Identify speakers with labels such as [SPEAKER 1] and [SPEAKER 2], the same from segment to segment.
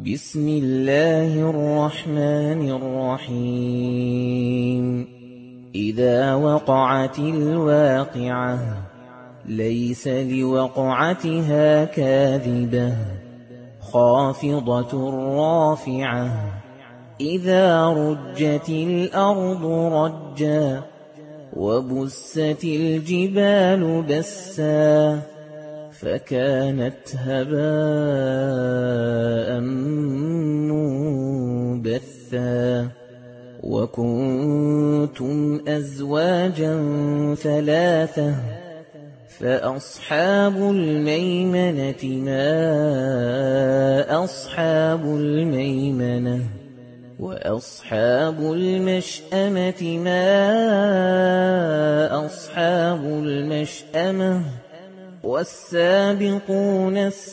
[SPEAKER 1] بسم الله الرحمن الرحيم إذا وقعت الواقعة ليس لوقعتها كاذبة خافضة رافعة إذا رجت الأرض رجا وبست الجبال بسا فكانت هباء منبثا وكنتم أزواجا ثلاثة فأصحاب الميمنة ما أصحاب الميمنة وأصحاب المشأمة ما أصحاب المشأمة والسابقون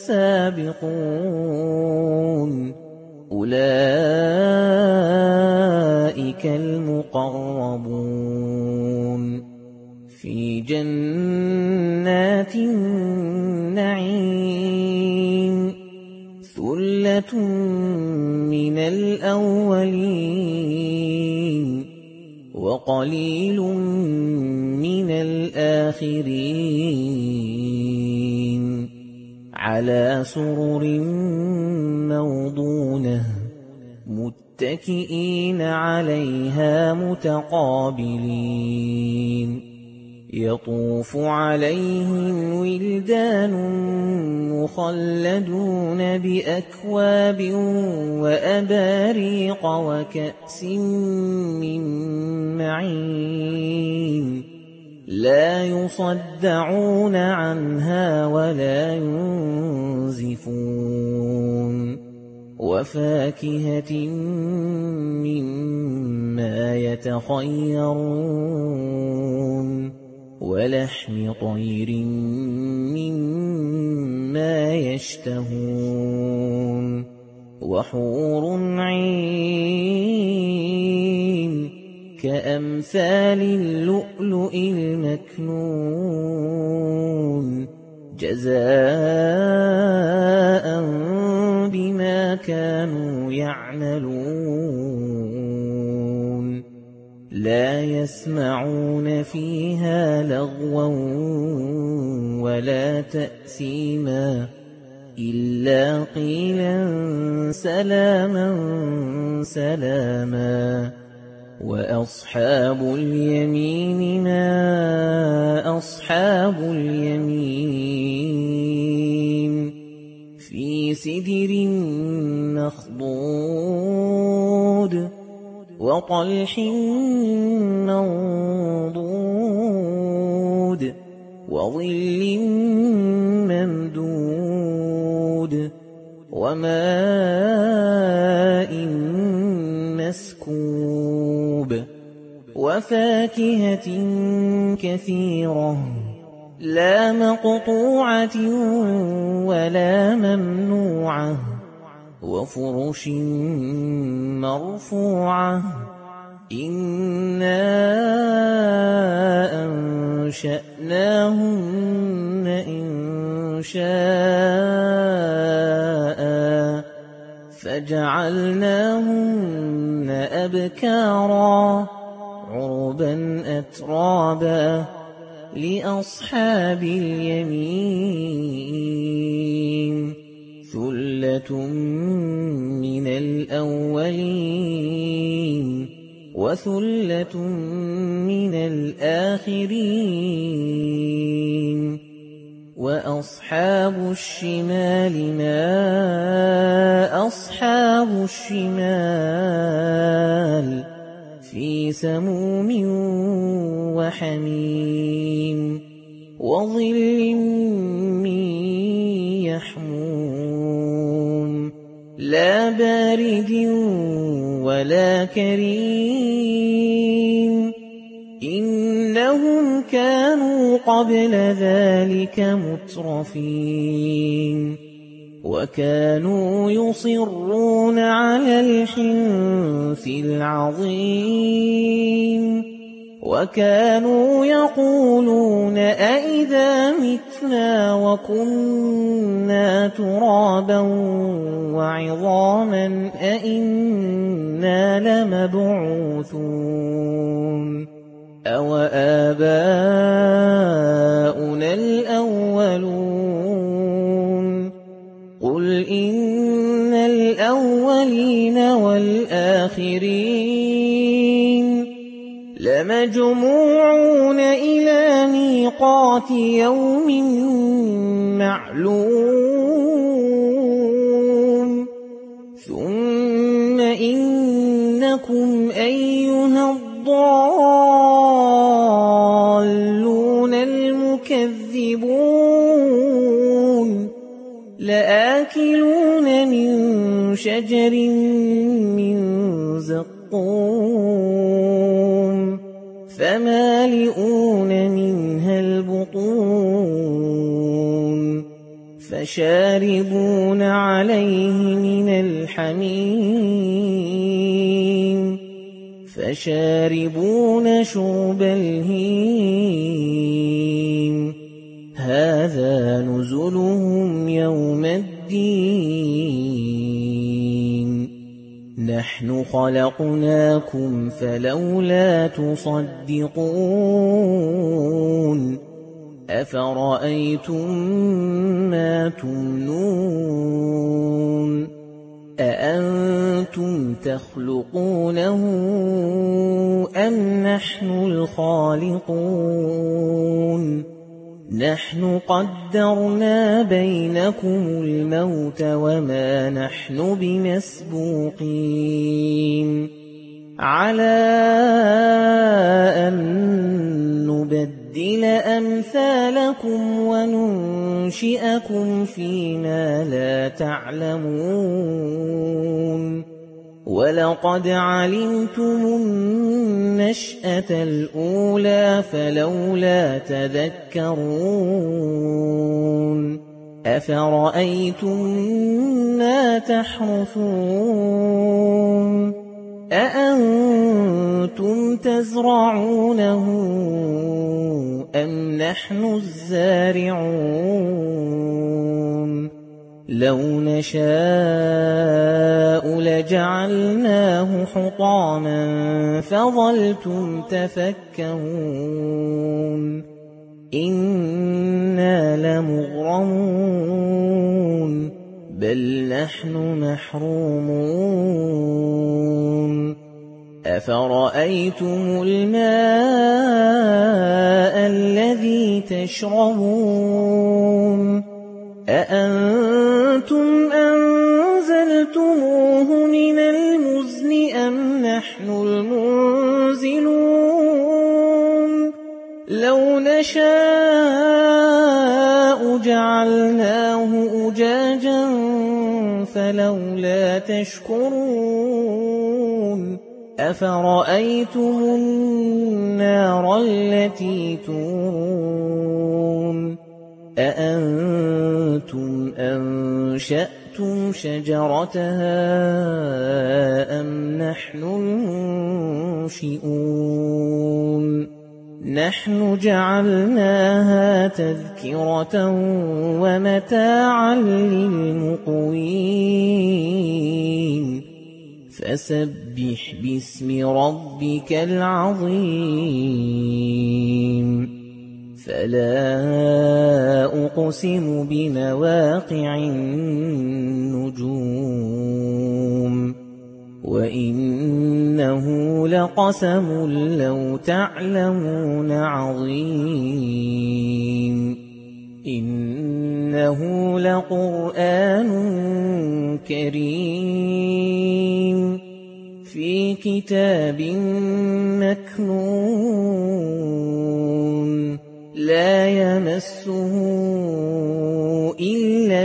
[SPEAKER 1] السابقون أولئك المقربون في جنات النعيم ثلة من الأولين وقليل من الآخرين على سرر موضونة متكئين عليها متقابلين يطوف عليهم ولدان مخلدون بأكواب وأباريق وكأس من معين لا يصدعون عنها ولا ينزفون وفاكهة مما يتخيرون ولحم طير مما يشتهون وحور عين كأمثال اللؤلؤ المكنون جزاء بما كانوا يعملون لا يسمعون فيها لغوا ولا تأثيما إلا قيلا سلاما سلاما وأصحاب اليمين ما أصحاب اليمين في سدر مخضود وطلح منضود وظل ممدود وماء مسكوب وفاكهة كثيرة لا مقطوعة ولا ممنوعة وفرش مرفوعة إنا أنشأناهن إنشاء فجعلناهن أبكارا عربا أترابا لأصحاب اليمين ثلة من الأولين وثلة من الآخرين وأصحاب الشمال ما أصحاب الشمال في سموم وحميم وظل من يحموم لا بارد ولا كريم إنهم كانوا قبل ذلك مترفين وكانوا يصرون على الحنث العظيم وكانوا يقولون أئذا متنا وكنا ترابا وعظاما أئنا لمبعوثون أو آباؤنا الأولون قل إن الأولين والآخرين لمجموعون إلى ميقات يوم معلوم ثم إنكم أيها الضالون المكذبون لآكلون من شجر من زقوم فمالئون منها البطون فشاربون عليه من الحميم فشاربون شرب الهيم هذا نزلهم يوم الدين نحن خلقناكم فلولا تصدقون أفرأيتم ما تمنون أأنتم تخلقونه أم نحن الخالقون نحن قدرنا بينكم الموت وما نحن بمسبوقين على أن نبدل أمثالكم وننشئكم فيما لا تعلمون ولقد علمتم النشأة الأولى فلولا تذكرون أفرأيتم ما تحرثون أأنتم تزرعونه أم نحن الزارعون لو نشاء لجعلناه حطاما فظلتم تفكهون إنا لمغرمون بل نحن محرومون أفرأيتم الماء الذي تشربون أأنتم أنزلتموه من المزن أم نحن المنزلون لو نشاء جعلناه أجاجا فلولا تشكرون أفرأيتم النار التي تورون أأنتم أنشأتم شجرتها أم نحن المنشئون نحن جعلناها تذكرة ومتاعا للمقوين فسبح باسم ربك العظيم فلا أقسم بمواقع النجوم وإنه لقسم لو تعلمون عظيم إنه لقرآن كريم في كتاب مكنون لا يمسه إلا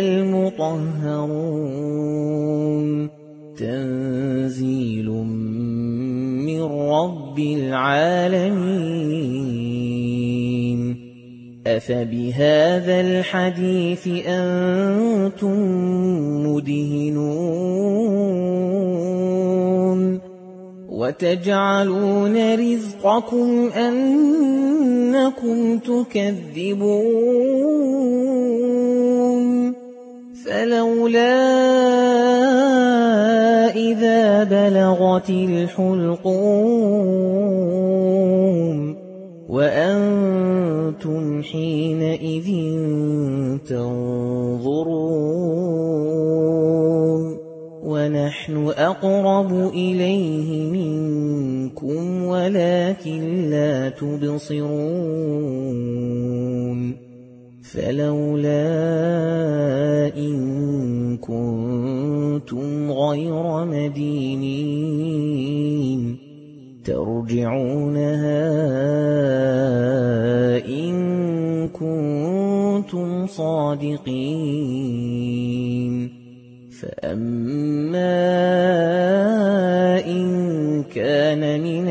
[SPEAKER 1] المطهرون تنزيل من رب العالمين أفبهذا الحديث أنتم مدهنون وتجعلون رزقكم أنكم تكذبون فلولا إذا بلغت الحلقوم وأنتم حينئذ تنظرون ونحن أقرب إليه منكم ولكن لا تبصرون فلولا إن كنتم غير مدينين ترجعونها إن كنتم صادقين فأما إن كان من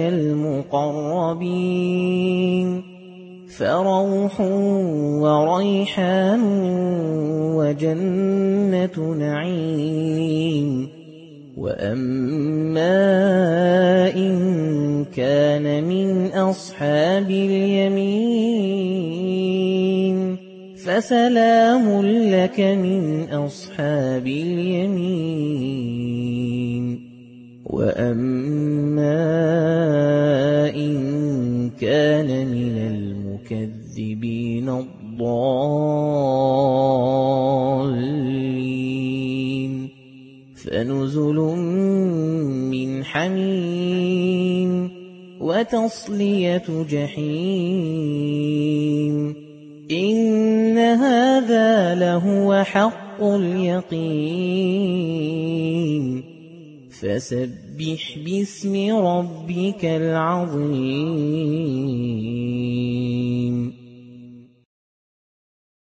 [SPEAKER 1] المقربين فروح وريحان وجنة نعيم وأما إن كان من أصحاب اليمين فسلام لك من أصحاب اليمين وأما إن كان من المكذبين الضالين فنزل من حميم وتصلية جحيم إن هذا لهو حق اليقين فسبح باسم ربك العظيم